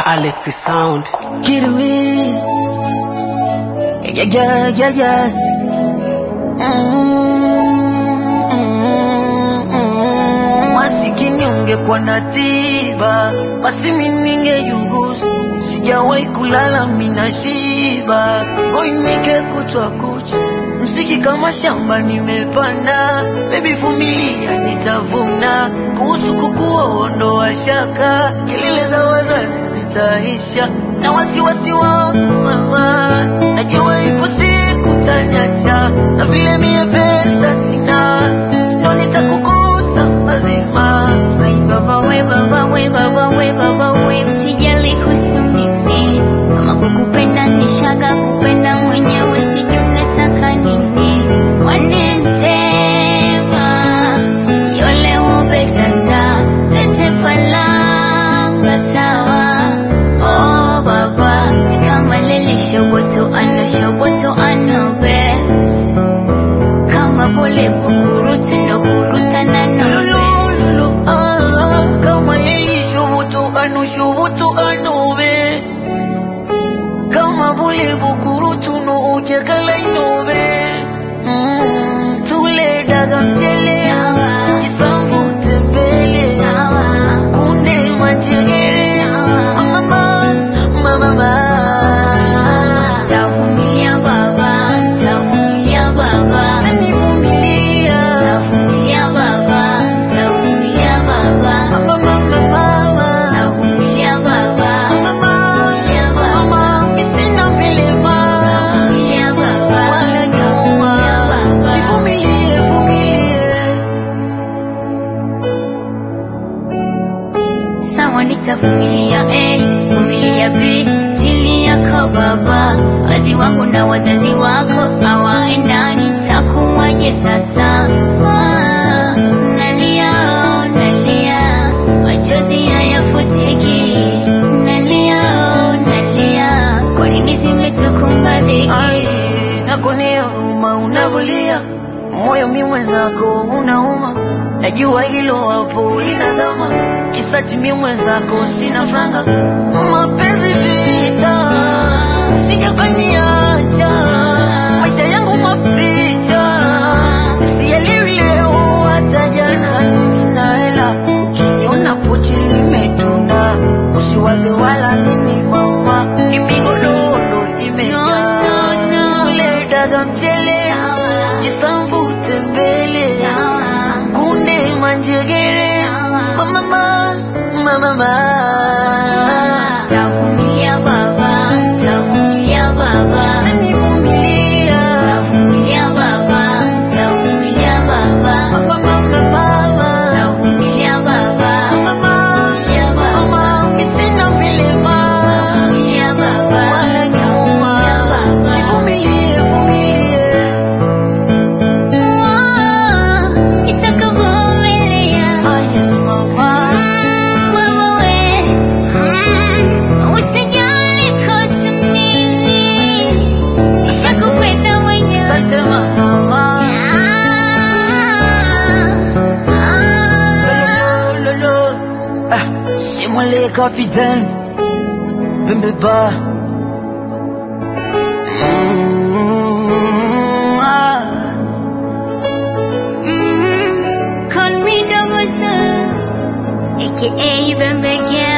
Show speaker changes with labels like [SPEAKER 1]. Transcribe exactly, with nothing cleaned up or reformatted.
[SPEAKER 1] Alexi Sound.
[SPEAKER 2] Get away. Yeah, yeah, yeah, yeah. Mm-hmm. Masikini ungekuwa na tiba, basi mimi ningeyuguza. Sijawahi kulala mina shiba, goinike kutwa kucha. Mziki kama shamba nimepanda, baby vumilia nitavuna. Kuhusu kukua ondoa shaka, kelele za wazazi zitaisha. Na wasiwasi wangu mama, najua ipo siku utaniacha. Na vile mie pesa sina, sino nitakukosa mazima.
[SPEAKER 3] We baba, we baba, we baba, we baba, we usijali kuhusu mimi. Kama kukupenda nishaga kupenda mwenyewe, sijui unataka nini. Wanentema yole wobetata lete falanga sawa. Oh baba, kama lele shoboto ano shoboto ano be. Kama pole bukurutu no kuruta na no be.
[SPEAKER 2] Kama yeye shoboto ano shoboto ano be. Kama bule bukurutu no ujekala inobe. Mm, tule daga mtele, kisambu tembele, kunde manjegere, mama mama mama.
[SPEAKER 3] Tavumilia baba, tavumilia baba,
[SPEAKER 2] Tanivumilia,
[SPEAKER 3] tavumilia baba, tavumilia baba,
[SPEAKER 2] mama mama mama.
[SPEAKER 3] tavumilia baba, tavumilia baba,
[SPEAKER 2] Sina vilema,
[SPEAKER 3] tavumilia baba,
[SPEAKER 2] wala nyuma. Nivumilie, vumilie.
[SPEAKER 3] sawa nitavumilia A, vumilia B, chini yako baba. Wazazi wangu na wazazi wako hawaendani, takuwaje sasa? Ah, nalia, oh, nalia, machozi hayafutiki. Nalia, oh, nalia, kwa nini zimetukumba dhiki?
[SPEAKER 2] Ai, nakuonea huruma unavulia, moyo mimi mwenzako unauma. Najua hilo hapo linazama, kisati mimi mwenzako sina franga. Mapenzi vita, sijapaniacha, maisha yangu mapicha. Sielewi leo hata jana, nina hela, ukiniona pochi limetuna. Usiwaze wala nini mama, ni migodoro imejaa. Tule daga mchele, kisamvu tembele, kunde manjegere, mama mama mama.
[SPEAKER 3] Tavumilia baba, tavumilia baba,
[SPEAKER 2] Tanivumilia,
[SPEAKER 3] tavumilia baba, tavumilia baba,
[SPEAKER 2] mama mama mama.
[SPEAKER 3] tavumilia baba, tavumilia baba,
[SPEAKER 2] Sina vilema,
[SPEAKER 3] tavumilia baba,
[SPEAKER 2] wala nyuma. Nivumilie, vumilie.
[SPEAKER 3] Ah, nitakavumilia.
[SPEAKER 2] Ah, yes, mama.
[SPEAKER 3] Wewe, mm, usijali kuhusu mimi. Nishakupenda mwenyewe.
[SPEAKER 2] Asante mama.
[SPEAKER 3] Ah, ah.
[SPEAKER 2] Lo, lo, lo, lo. Ah, c'est moi le capitaine. Bembe ba. Mm, ah.
[SPEAKER 3] Mm, call me double sir, aka Bembe Girl.